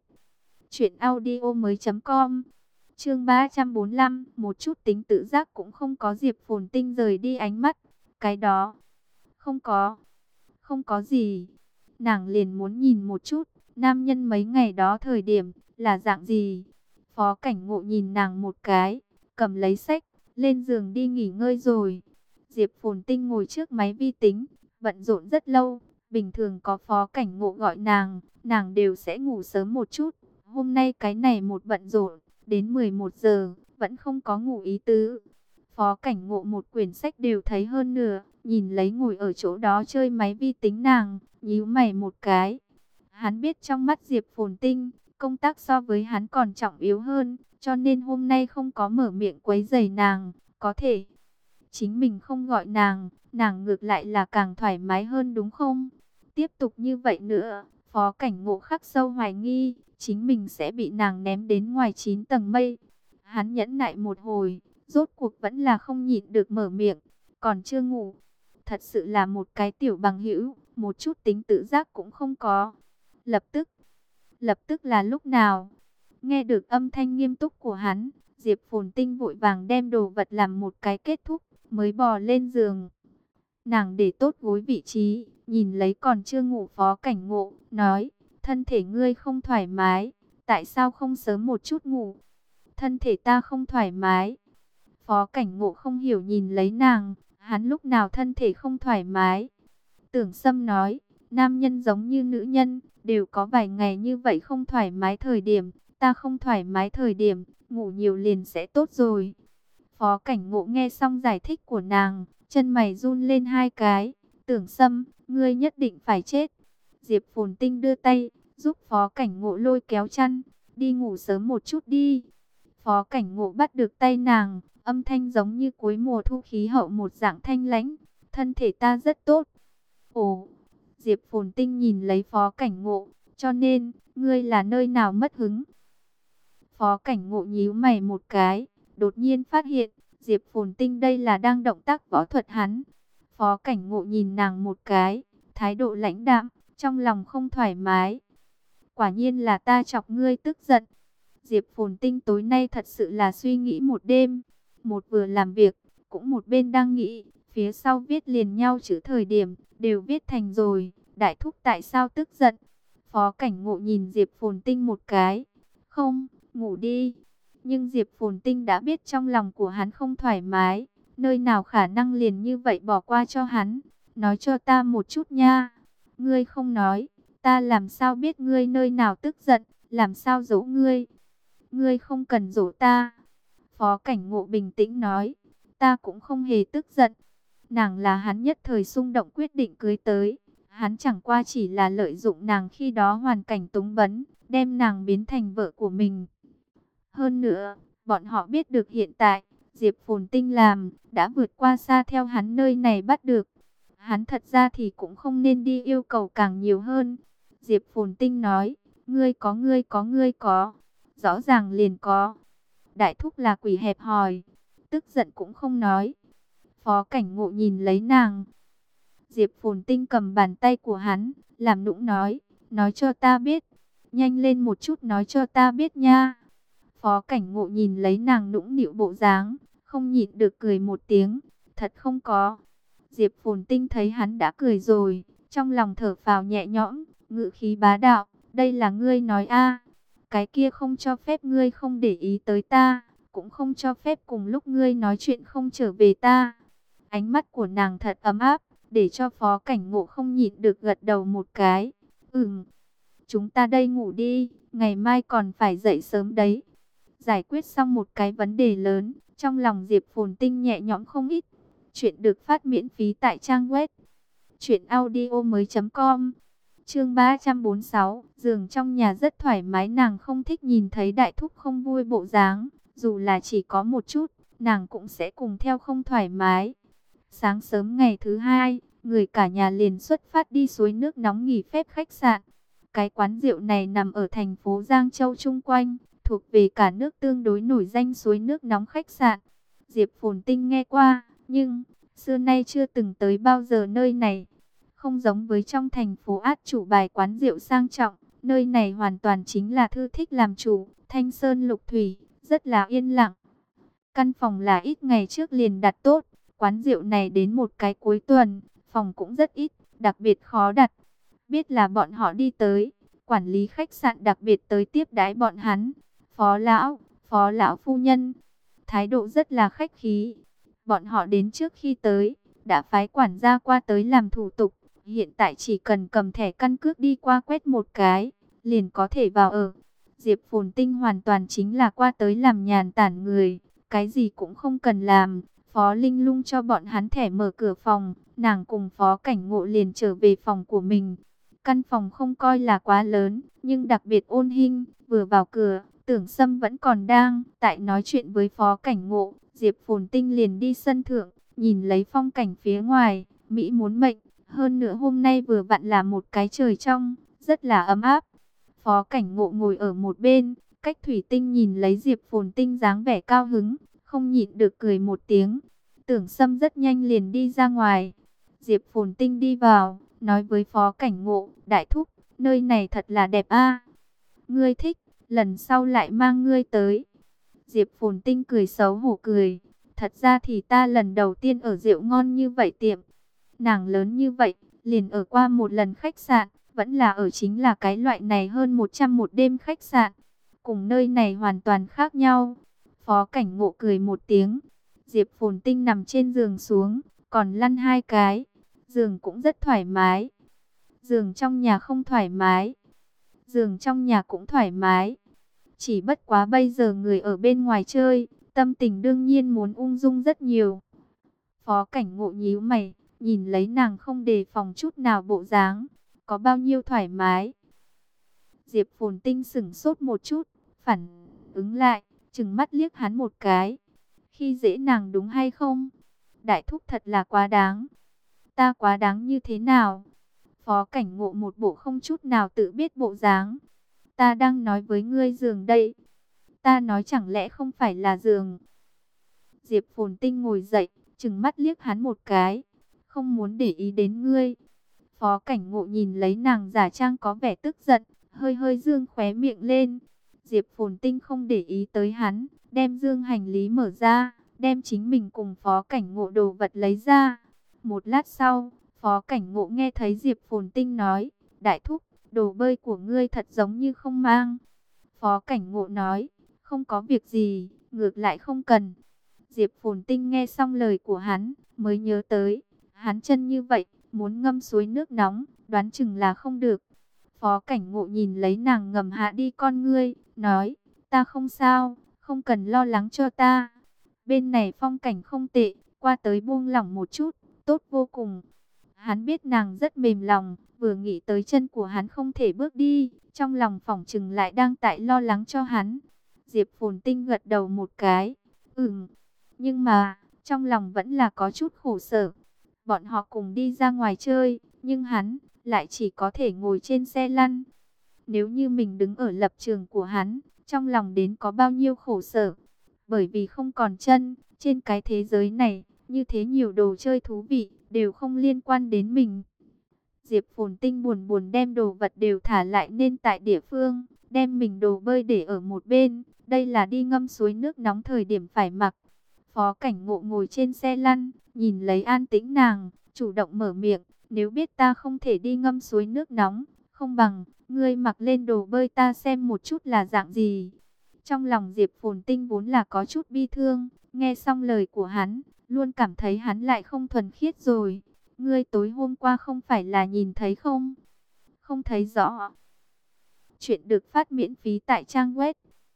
truyệnaudiomoi.com. Chương 345, một chút tính tự giác cũng không có. Diệp Phồn Tinh rời đi ánh mắt. Cái đó, không có, không có gì. Nàng liền muốn nhìn một chút, nam nhân mấy ngày đó thời điểm, là dạng gì. Phó Cảnh Ngộ nhìn nàng một cái, cầm lấy sách, lên giường đi nghỉ ngơi rồi. Diệp Phồn Tinh ngồi trước máy vi tính, bận rộn rất lâu. Bình thường có Phó Cảnh Ngộ gọi nàng đều sẽ ngủ sớm một chút. Hôm nay cái này một bận rộn, đến 11 giờ, vẫn không có ngủ ý tứ. Phó Cảnh Ngộ một quyển sách đều thấy hơn nửa, nhìn lấy ngồi ở chỗ đó chơi máy vi tính nàng, nhíu mày một cái. Hắn biết trong mắt Diệp Phồn Tinh, công tác so với hắn còn trọng yếu hơn, cho nên hôm nay không có mở miệng quấy rầy nàng, có thể chính mình không gọi nàng, nàng ngược lại là càng thoải mái hơn đúng không? Tiếp tục như vậy nữa, Phó Cảnh Ngộ khắc sâu hoài nghi, chính mình sẽ bị nàng ném đến ngoài 9 tầng mây. Hắn nhẫn nại một hồi, rốt cuộc vẫn là không nhịn được mở miệng, còn chưa ngủ. Thật sự là một cái tiểu bằng hữu, một chút tính tự giác cũng không có. Lập tức là lúc nào? Nghe được âm thanh nghiêm túc của hắn, Diệp Phồn Tinh vội vàng đem đồ vật làm một cái kết thúc, mới bò lên giường. Nàng để tốt gối vị trí, nhìn lấy còn chưa ngủ Phó Cảnh Ngộ, nói, thân thể ngươi không thoải mái, tại sao không sớm một chút ngủ? Thân thể ta không thoải mái, Phó Cảnh Ngộ không hiểu nhìn lấy nàng, hắn lúc nào thân thể không thoải mái. Tưởng Sâm nói, nam nhân giống như nữ nhân, đều có vài ngày như vậy không thoải mái thời điểm, ta không thoải mái thời điểm, ngủ nhiều liền sẽ tốt rồi. Phó Cảnh Ngộ nghe xong giải thích của nàng, chân mày run lên hai cái. Tưởng Sâm, ngươi nhất định phải chết. Diệp Phồn Tinh đưa tay, giúp Phó Cảnh Ngộ lôi kéo chăn, đi ngủ sớm một chút đi. Phó Cảnh Ngộ bắt được tay nàng, âm thanh giống như cuối mùa thu khí hậu một dạng thanh lãnh. Thân thể ta rất tốt. Ồ, Diệp Phồn Tinh nhìn lấy Phó Cảnh Ngộ, cho nên, ngươi là nơi nào mất hứng? Phó Cảnh Ngộ nhíu mày một cái, đột nhiên phát hiện, Diệp Phồn Tinh đây là đang động tác võ thuật hắn. Phó Cảnh Ngộ nhìn nàng một cái, thái độ lãnh đạm, trong lòng không thoải mái. Quả nhiên là ta chọc ngươi tức giận. Diệp Phồn Tinh tối nay thật sự là suy nghĩ một đêm, một vừa làm việc, cũng một bên đang nghĩ, phía sau viết liền nhau chữ thời điểm, đều viết thành rồi, đại thúc tại sao tức giận? Phó Cảnh Ngộ nhìn Diệp Phồn Tinh một cái, không, ngủ đi. Nhưng Diệp Phồn Tinh đã biết trong lòng của hắn không thoải mái, nơi nào khả năng liền như vậy bỏ qua cho hắn, nói cho ta một chút nha. Ngươi không nói, ta làm sao biết ngươi nơi nào tức giận, làm sao giấu ngươi? Ngươi không cần dỗ ta. Phó Cảnh Ngộ bình tĩnh nói, ta cũng không hề tức giận. Nàng là hắn nhất thời xung động quyết định cưới tới. Hắn chẳng qua chỉ là lợi dụng nàng khi đó hoàn cảnh túng bấn, đem nàng biến thành vợ của mình. Hơn nữa, bọn họ biết được hiện tại, Diệp Phồn Tinh làm, đã vượt qua xa theo hắn nơi này bắt được. Hắn thật ra thì cũng không nên đi yêu cầu càng nhiều hơn. Diệp Phồn Tinh nói, ngươi có. Rõ ràng liền có. Đại thúc là quỷ hẹp hòi, tức giận cũng không nói. Phó Cảnh Ngộ nhìn lấy nàng. Diệp Phồn Tinh cầm bàn tay của hắn, làm nũng nói cho ta biết. Nhanh lên một chút nói cho ta biết nha. Phó Cảnh Ngộ nhìn lấy nàng nũng nịu bộ dáng, không nhịn được cười một tiếng. Thật không có. Diệp Phồn Tinh thấy hắn đã cười rồi, trong lòng thở phào nhẹ nhõm, ngữ khí bá đạo. Đây là ngươi nói a? Cái kia không cho phép ngươi không để ý tới ta, cũng không cho phép cùng lúc ngươi nói chuyện không trở về ta. Ánh mắt của nàng thật ấm áp, để cho Phó Cảnh Ngộ không nhịn được gật đầu một cái. Chúng ta đây ngủ đi, ngày mai còn phải dậy sớm đấy. Giải quyết xong một cái vấn đề lớn, trong lòng Diệp Phồn Tinh nhẹ nhõm không ít. Chuyện được phát miễn phí tại trang web truyệnaudiomoi.com. Chương 346, giường trong nhà rất thoải mái, nàng không thích nhìn thấy đại thúc không vui bộ dáng, dù là chỉ có một chút, nàng cũng sẽ cùng theo không thoải mái. Sáng sớm ngày thứ hai, người cả nhà liền xuất phát đi suối nước nóng nghỉ phép khách sạn. Cái quán rượu này nằm ở thành phố Giang Châu chung quanh, thuộc về cả nước tương đối nổi danh suối nước nóng khách sạn. Diệp Phồn Tinh nghe qua, nhưng xưa nay chưa từng tới bao giờ nơi này. Không giống với trong thành phố át chủ bài quán rượu sang trọng, nơi này hoàn toàn chính là thư thích làm chủ, thanh sơn lục thủy, rất là yên lặng. Căn phòng là ít ngày trước liền đặt tốt, quán rượu này đến một cái cuối tuần, phòng cũng rất ít, đặc biệt khó đặt. Biết là bọn họ đi tới, quản lý khách sạn đặc biệt tới tiếp đãi bọn hắn. Phó lão phu nhân, thái độ rất là khách khí. Bọn họ đến trước khi tới, đã phái quản gia qua tới làm thủ tục. Hiện tại chỉ cần cầm thẻ căn cước đi qua quét một cái, liền có thể vào ở. Diệp Phồn Tinh hoàn toàn chính là qua tới làm nhàn tản người, cái gì cũng không cần làm. Phó Linh Lung cho bọn hắn thẻ mở cửa phòng, nàng cùng Phó Cảnh Ngộ liền trở về phòng của mình. Căn phòng không coi là quá lớn, nhưng đặc biệt ôn hinh. Vừa vào cửa, Tưởng Sâm vẫn còn đang tại nói chuyện với Phó Cảnh Ngộ. Diệp Phồn Tinh liền đi sân thượng, nhìn lấy phong cảnh phía ngoài, mỹ muốn mệnh. Hơn nữa hôm nay vừa vặn là một cái trời trong, rất là ấm áp. Phó Cảnh Ngộ ngồi ở một bên, cách thủy tinh nhìn lấy Diệp Phồn Tinh dáng vẻ cao hứng, không nhịn được cười một tiếng. Tưởng Sâm rất nhanh liền đi ra ngoài. Diệp Phồn Tinh đi vào, nói với Phó Cảnh Ngộ, đại thúc, nơi này thật là đẹp a. Ngươi thích, lần sau lại mang ngươi tới. Diệp Phồn Tinh cười xấu hổ cười. Thật ra thì ta lần đầu tiên ở rượu ngon như vậy tiệm. Nàng lớn như vậy, liền ở qua một lần khách sạn, vẫn là ở chính là cái loại này hơn 100 một đêm khách sạn. Cùng nơi này hoàn toàn khác nhau. Phó Cảnh Ngộ cười một tiếng. Diệp Phồn Tinh nằm trên giường xuống, còn lăn 2 cái. Giường cũng rất thoải mái. Giường trong nhà không thoải mái, giường trong nhà cũng thoải mái. Chỉ bất quá bây giờ người ở bên ngoài chơi, tâm tình đương nhiên muốn ung dung rất nhiều. Phó Cảnh Ngộ nhíu mày, nhìn lấy nàng không đề phòng chút nào bộ dáng, có bao nhiêu thoải mái. Diệp Phồn Tinh sững sốt một chút, phản ứng lại, trừng mắt liếc hắn một cái. Khi dễ nàng đúng hay không? Đại thúc thật là quá đáng. Ta quá đáng như thế nào? Phó Cảnh Ngộ một bộ không chút nào tự biết bộ dáng. Ta đang nói với ngươi giường đây. Ta nói chẳng lẽ không phải là giường. Diệp Phồn Tinh ngồi dậy, trừng mắt liếc hắn một cái. Không muốn để ý đến ngươi. Phó Cảnh Ngộ nhìn lấy nàng giả trang có vẻ tức giận, hơi hơi dương khóe miệng lên. Diệp Phồn Tinh không để ý tới hắn, đem dương hành lý mở ra, đem chính mình cùng Phó Cảnh Ngộ đồ vật lấy ra. Một lát sau, Phó Cảnh Ngộ nghe thấy Diệp Phồn Tinh nói, đại thúc, đồ bơi của ngươi thật giống như không mang. Phó Cảnh Ngộ nói, không có việc gì, ngược lại không cần. Diệp Phồn Tinh nghe xong lời của hắn, mới nhớ tới, hắn chân như vậy, muốn ngâm suối nước nóng, đoán chừng là không được. Phó Cảnh Ngộ nhìn lấy nàng ngầm hạ đi con ngươi, nói, ta không sao, không cần lo lắng cho ta. Bên này phong cảnh không tệ, qua tới buông lỏng một chút, tốt vô cùng. Hắn biết nàng rất mềm lòng, vừa nghĩ tới chân của hắn không thể bước đi, trong lòng phỏng chừng lại đang tại lo lắng cho hắn. Diệp Phồn Tinh gật đầu một cái, nhưng mà, trong lòng vẫn là có chút khổ sở. Bọn họ cùng đi ra ngoài chơi, nhưng hắn lại chỉ có thể ngồi trên xe lăn. Nếu như mình đứng ở lập trường của hắn, trong lòng đến có bao nhiêu khổ sở. Bởi vì không còn chân, trên cái thế giới này, như thế nhiều đồ chơi thú vị, đều không liên quan đến mình. Diệp Phồn Tinh buồn buồn đem đồ vật đều thả lại nên tại địa phương, đem mình đồ bơi để ở một bên. Đây là đi ngâm suối nước nóng thời điểm phải mặc. Phó Cảnh Ngộ ngồi trên xe lăn, nhìn lấy an tĩnh nàng, chủ động mở miệng, nếu biết ta không thể đi ngâm suối nước nóng, không bằng, ngươi mặc lên đồ bơi ta xem một chút là dạng gì. Trong lòng Diệp Phồn Tinh vốn là có chút bi thương, nghe xong lời của hắn, luôn cảm thấy hắn lại không thuần khiết rồi. Ngươi tối hôm qua không phải là nhìn thấy không? Không thấy rõ. Chuyện được phát miễn phí tại trang web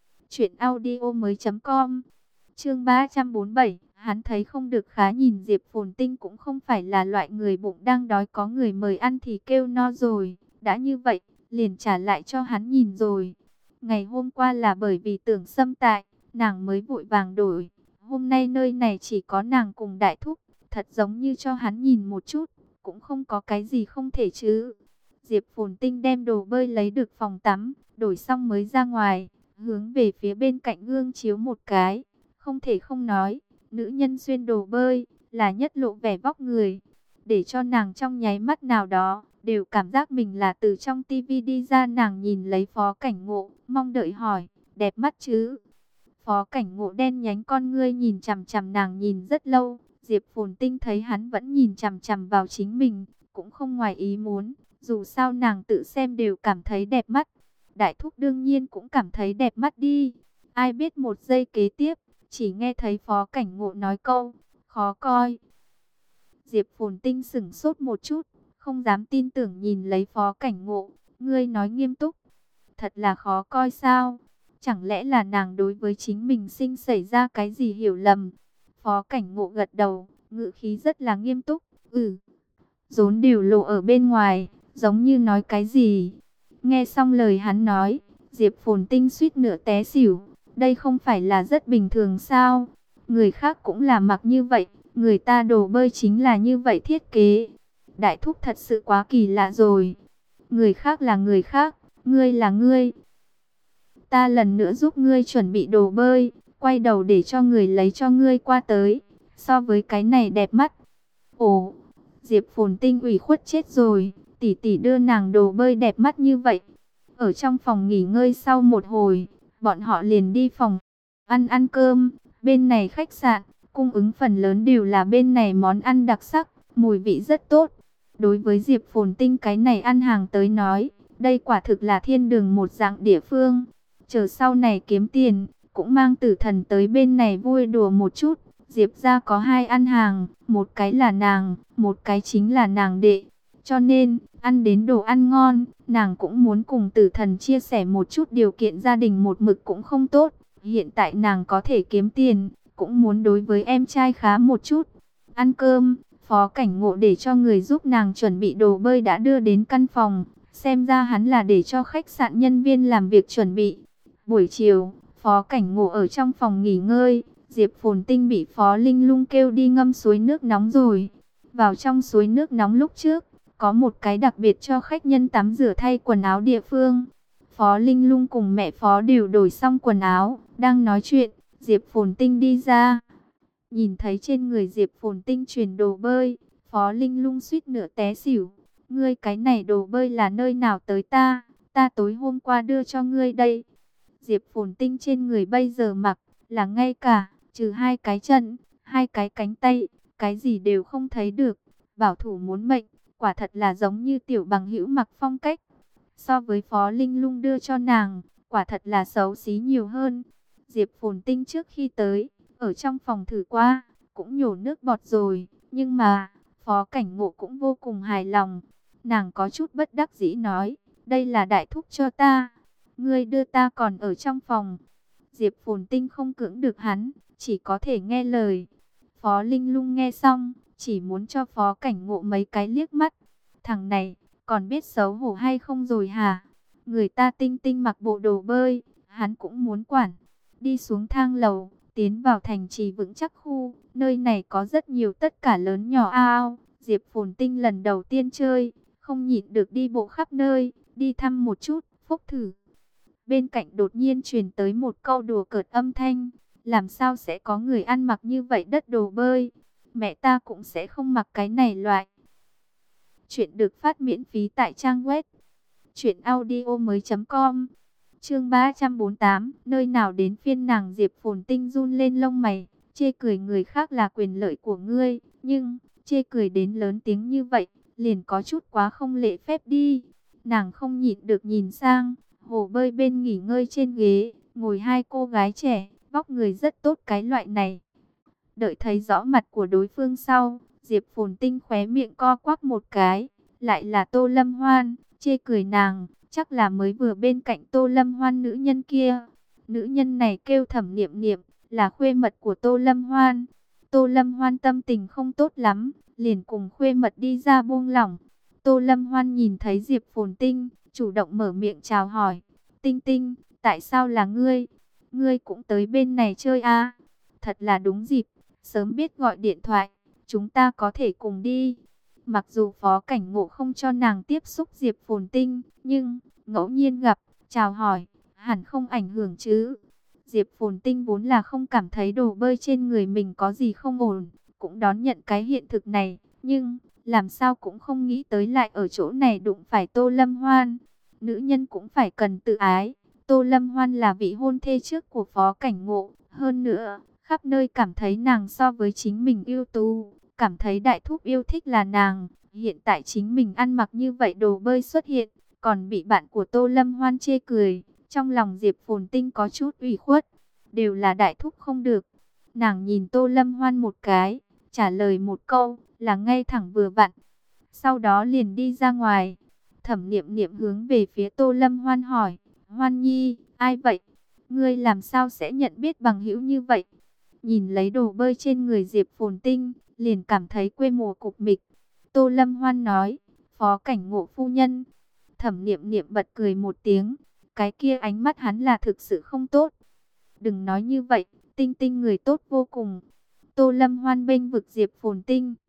truyệnaudiomoi.com. Chương 347, hắn thấy không được khá nhìn Diệp Phồn Tinh cũng không phải là loại người bụng đang đói có người mời ăn thì kêu no rồi. Đã như vậy, liền trả lại cho hắn nhìn rồi. Ngày hôm qua là bởi vì Tưởng Sâm tại, nàng mới vội vàng đổi. Hôm nay nơi này chỉ có nàng cùng đại thúc, thật giống như cho hắn nhìn một chút, cũng không có cái gì không thể chứ. Diệp Phồn Tinh đem đồ bơi lấy được phòng tắm, đổi xong mới ra ngoài, hướng về phía bên cạnh gương chiếu một cái. Không thể không nói, nữ nhân xuyên đồ bơi là nhất lộ vẻ vóc người, để cho nàng trong nháy mắt nào đó đều cảm giác mình là từ trong tivi đi ra. Nàng nhìn lấy Phó Cảnh Ngộ, mong đợi hỏi, đẹp mắt chứ? Phó Cảnh Ngộ đen nhánh con ngươi nhìn chằm chằm nàng nhìn rất lâu. Diệp Phồn Tinh thấy hắn vẫn nhìn chằm chằm vào chính mình, cũng không ngoài ý muốn, dù sao nàng tự xem đều cảm thấy đẹp mắt. Đại thúc đương nhiên cũng cảm thấy đẹp mắt đi. Ai biết một giây kế tiếp, chỉ nghe thấy Phó Cảnh Ngộ nói câu, khó coi. Diệp Phồn Tinh sững sốt một chút, không dám tin tưởng nhìn lấy Phó Cảnh Ngộ, ngươi nói nghiêm túc, thật là khó coi sao? Chẳng lẽ là nàng đối với chính mình sinh xảy ra cái gì hiểu lầm? Phó Cảnh Ngộ gật đầu, ngữ khí rất là nghiêm túc, rốn đều lộ ở bên ngoài, giống như nói cái gì. Nghe xong lời hắn nói, Diệp Phồn Tinh suýt nữa té xỉu, đây không phải là rất bình thường sao? Người khác cũng là mặc như vậy, người ta đồ bơi chính là như vậy thiết kế. Đại thúc thật sự quá kỳ lạ rồi. Người khác là người khác, ngươi là ngươi. Ta lần nữa giúp ngươi chuẩn bị đồ bơi, quay đầu để cho người lấy cho ngươi qua tới. So với cái này đẹp mắt. Ồ, Diệp Phồn Tinh ủy khuất chết rồi, tỷ tỷ đưa nàng đồ bơi đẹp mắt như vậy. Ở trong phòng nghỉ ngơi sau một hồi, bọn họ liền đi phòng ăn cơm. Bên này khách sạn, cung ứng phần lớn đều là bên này món ăn đặc sắc, mùi vị rất tốt. Đối với Diệp Phồn Tinh cái này ăn hàng tới nói, đây quả thực là thiên đường một dạng địa phương. Chờ sau này kiếm tiền, cũng mang Tử Thần tới bên này vui đùa một chút. Diệp gia có hai ăn hàng, một cái là nàng, một cái chính là nàng đệ. Cho nên, ăn đến đồ ăn ngon, nàng cũng muốn cùng Tử Thần chia sẻ một chút điều kiện gia đình một mực cũng không tốt. Hiện tại nàng có thể kiếm tiền, cũng muốn đối với em trai khá một chút. Ăn cơm, Phó Cảnh Ngộ để cho người giúp nàng chuẩn bị đồ bơi đã đưa đến căn phòng. Xem ra hắn là để cho khách sạn nhân viên làm việc chuẩn bị. Buổi chiều, Phó Cảnh Ngộ ở trong phòng nghỉ ngơi. Diệp Phồn Tinh bị Phó Linh Lung kêu đi ngâm suối nước nóng rồi. Vào trong suối nước nóng lúc trước, có một cái đặc biệt cho khách nhân tắm rửa thay quần áo địa phương. Phó Linh Lung cùng mẹ Phó đều đổi xong quần áo, đang nói chuyện, Diệp Phồn Tinh đi ra. Nhìn thấy trên người Diệp Phồn Tinh truyền đồ bơi, Phó Linh Lung suýt nửa té xỉu. Ngươi cái này đồ bơi là nơi nào tới ta? Ta tối hôm qua đưa cho ngươi đây. Diệp Phồn Tinh trên người bây giờ mặc là ngay cả, trừ hai cái chân, hai cái cánh tay, cái gì đều không thấy được. Bảo thủ muốn mệnh, quả thật là giống như tiểu bằng hữu mặc phong cách. So với Phó Linh Lung đưa cho nàng, quả thật là xấu xí nhiều hơn. Diệp Phồn Tinh trước khi tới, ở trong phòng thử qua, cũng nhổ nước bọt rồi. Nhưng mà, Phó Cảnh Ngộ cũng vô cùng hài lòng. Nàng có chút bất đắc dĩ nói, đây là đại thúc cho ta. Ngươi đưa ta còn ở trong phòng. Diệp Phồn Tinh không cưỡng được hắn, chỉ có thể nghe lời. Phó Linh Lung nghe xong, chỉ muốn cho Phó Cảnh Ngộ mấy cái liếc mắt. Thằng này, còn biết xấu hổ hay không rồi hả? Người ta Tinh Tinh mặc bộ đồ bơi, hắn cũng muốn quản. Đi xuống thang lầu, tiến vào thành trì vững chắc khu. Nơi này có rất nhiều tất cả lớn nhỏ ao. Diệp Phồn Tinh lần đầu tiên chơi, không nhịn được đi bộ khắp nơi, đi thăm một chút, phúc thử. Bên cạnh đột nhiên truyền tới một câu đùa cợt âm thanh. Làm sao sẽ có người ăn mặc như vậy đất đồ bơi? Mẹ ta cũng sẽ không mặc cái này loại. Chuyện được phát miễn phí tại trang web truyệnaudiomoi.com. Chương 348, nơi nào đến phiên nàng? Diệp Phồn Tinh run lên lông mày, chê cười người khác là quyền lợi của ngươi, nhưng chê cười đến lớn tiếng như vậy, liền có chút quá không lễ phép đi. Nàng không nhịn được nhìn sang hồ bơi bên nghỉ ngơi trên ghế, ngồi hai cô gái trẻ, vóc người rất tốt cái loại này. Đợi thấy rõ mặt của đối phương sau, Diệp Phồn Tinh khóe miệng co quắp một cái, lại là Tô Lâm Hoan, chê cười nàng, chắc là mới vừa bên cạnh Tô Lâm Hoan nữ nhân kia. Nữ nhân này kêu Thẩm Niệm Niệm, là khuê mật của Tô Lâm Hoan. Tô Lâm Hoan tâm tình không tốt lắm, liền cùng khuê mật đi ra buông lỏng. Tô Lâm Hoan nhìn thấy Diệp Phồn Tinh, chủ động mở miệng chào hỏi. Tinh Tinh, tại sao là ngươi? Ngươi cũng tới bên này chơi à? Thật là đúng dịp, sớm biết gọi điện thoại, chúng ta có thể cùng đi. Mặc dù Phó Cảnh Ngộ không cho nàng tiếp xúc Diệp Phồn Tinh, nhưng ngẫu nhiên gặp, chào hỏi, hẳn không ảnh hưởng chứ. Diệp Phồn Tinh vốn là không cảm thấy đồ bơi trên người mình có gì không ổn, cũng đón nhận cái hiện thực này, nhưng làm sao cũng không nghĩ tới lại ở chỗ này đụng phải Tô Lâm Hoan. Nữ nhân cũng phải cần tự ái. Tô Lâm Hoan là vị hôn thê trước của Phó Cảnh Ngộ, hơn nữa, khắp nơi cảm thấy nàng so với chính mình ưu tú, cảm thấy đại thúc yêu thích là nàng. Hiện tại chính mình ăn mặc như vậy đồ bơi xuất hiện, còn bị bạn của Tô Lâm Hoan chê cười. Trong lòng Diệp Phồn Tinh có chút ủy khuất, đều là đại thúc không được. Nàng nhìn Tô Lâm Hoan một cái, trả lời một câu là ngay thẳng vừa vặn. Sau đó liền đi ra ngoài. Thẩm Niệm Niệm hướng về phía Tô Lâm Hoan hỏi, Hoan Nhi, ai vậy? Ngươi làm sao sẽ nhận biết bằng hữu như vậy? Nhìn lấy đồ bơi trên người Diệp Phồn Tinh, liền cảm thấy quê mùa cục mịch. Tô Lâm Hoan nói, Phó Cảnh Ngộ phu nhân. Thẩm Niệm Niệm bật cười một tiếng, cái kia ánh mắt hắn là thực sự không tốt. Đừng nói như vậy, Tinh Tinh người tốt vô cùng. Tô Lâm Hoan bênh vực Diệp Phồn Tinh,